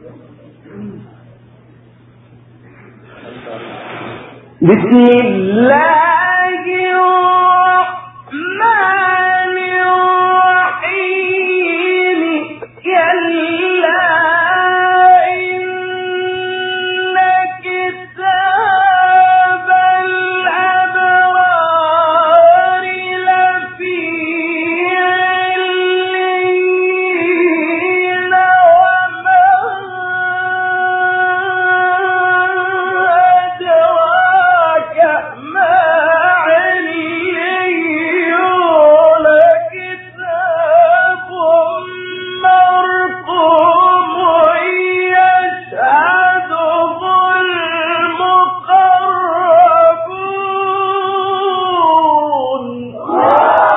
بسم الله الرحمن الرحيم كلا إن كتاب الأبرار لفي عليين وما أدراك ما عليون كتاب مرقوم يشهده المقربون.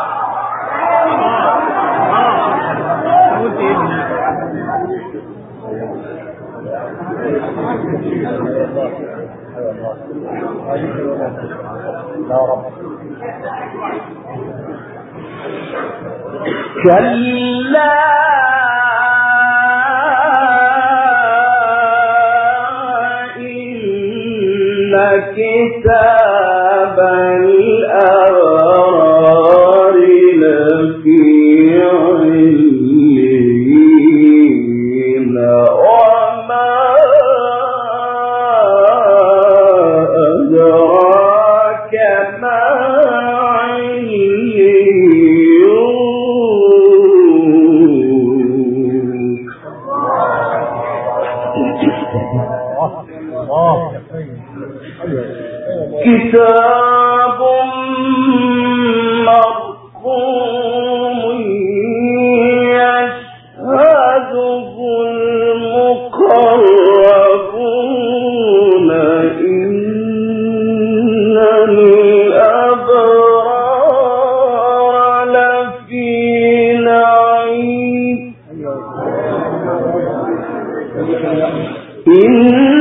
كلا إن كتاب الأبرار لفي عليين وما أدراك ما كتاب مرقوم يشهده المقربون إن الأبرار لفي نعيم إن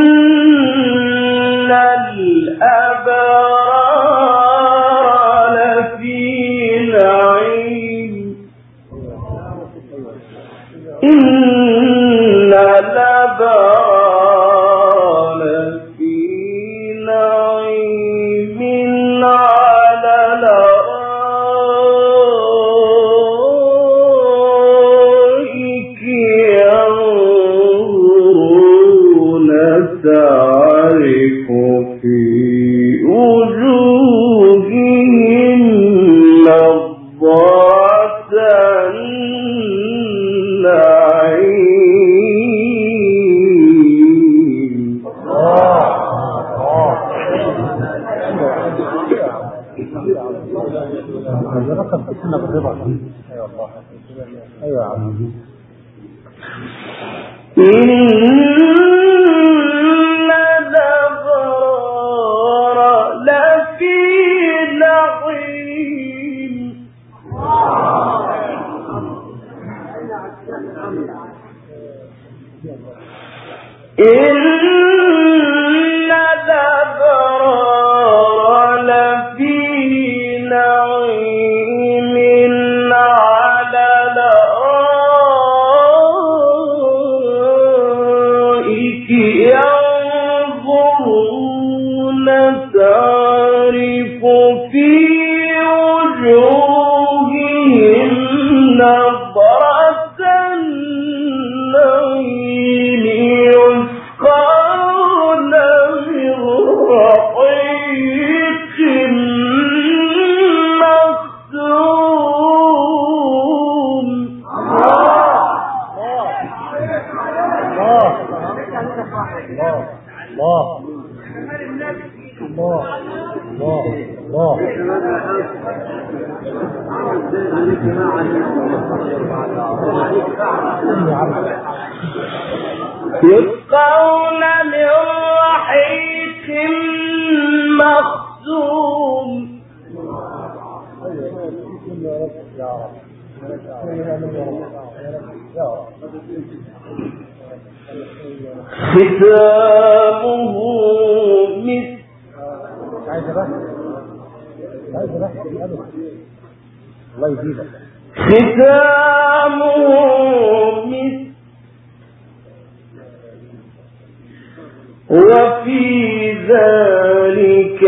الأبرار لفي نعيم إن الأبرار لفي نعيم على الأرائك ينظرون تعرف في وجوههم نضرة النعيم. إن الأبرار لفي نعيم إن الأبرار لفي نعيم على الأرائك ينظرون تعرف في وجوههم نضرة النعيم يسقون من رحيق مختوم. يسقون من رحيق مختوم. ختامه مسك. الله يجيبك. ختامه مسك وفي ذلك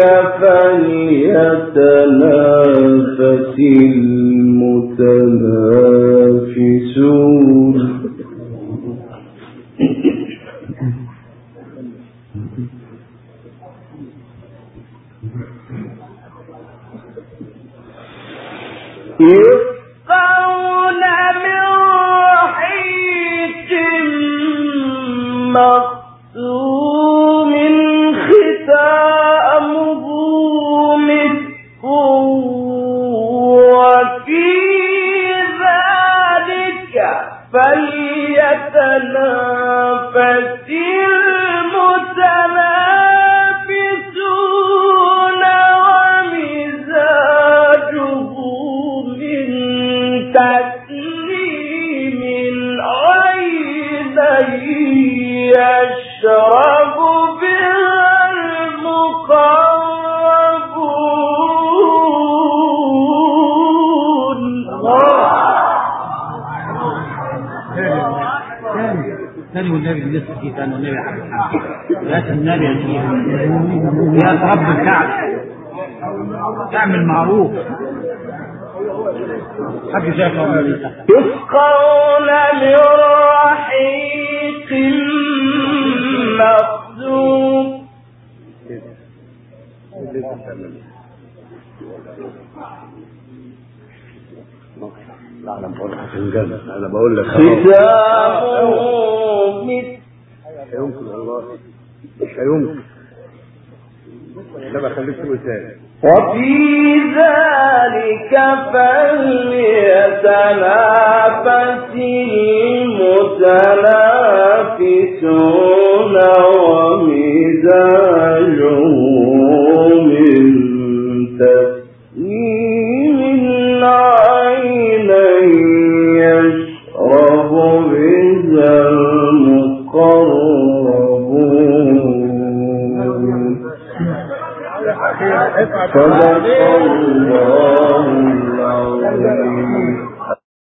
فليتنافس المتنافسون يسقون من رحيق مختوم ختامه مسك وفي ذلك فليتنافس المتنافسون ومزاجه من تسليم عينا يشرب بها المقربون. ثاني والنبي لسه في ثاني والنبي حق يا النبي يا شيخ يا رب الكعب اعمل معروف حد شايفه يسقون من رحيق مختوم انا بقول لك ختامه مسك يمكن والله مش هيمكن لما خليك تقول تاني وفي ذلك فليتنافس المتنافسون ومزاجه من تسنيم عينا يشرب بها المقربون. صدق الله العظيم.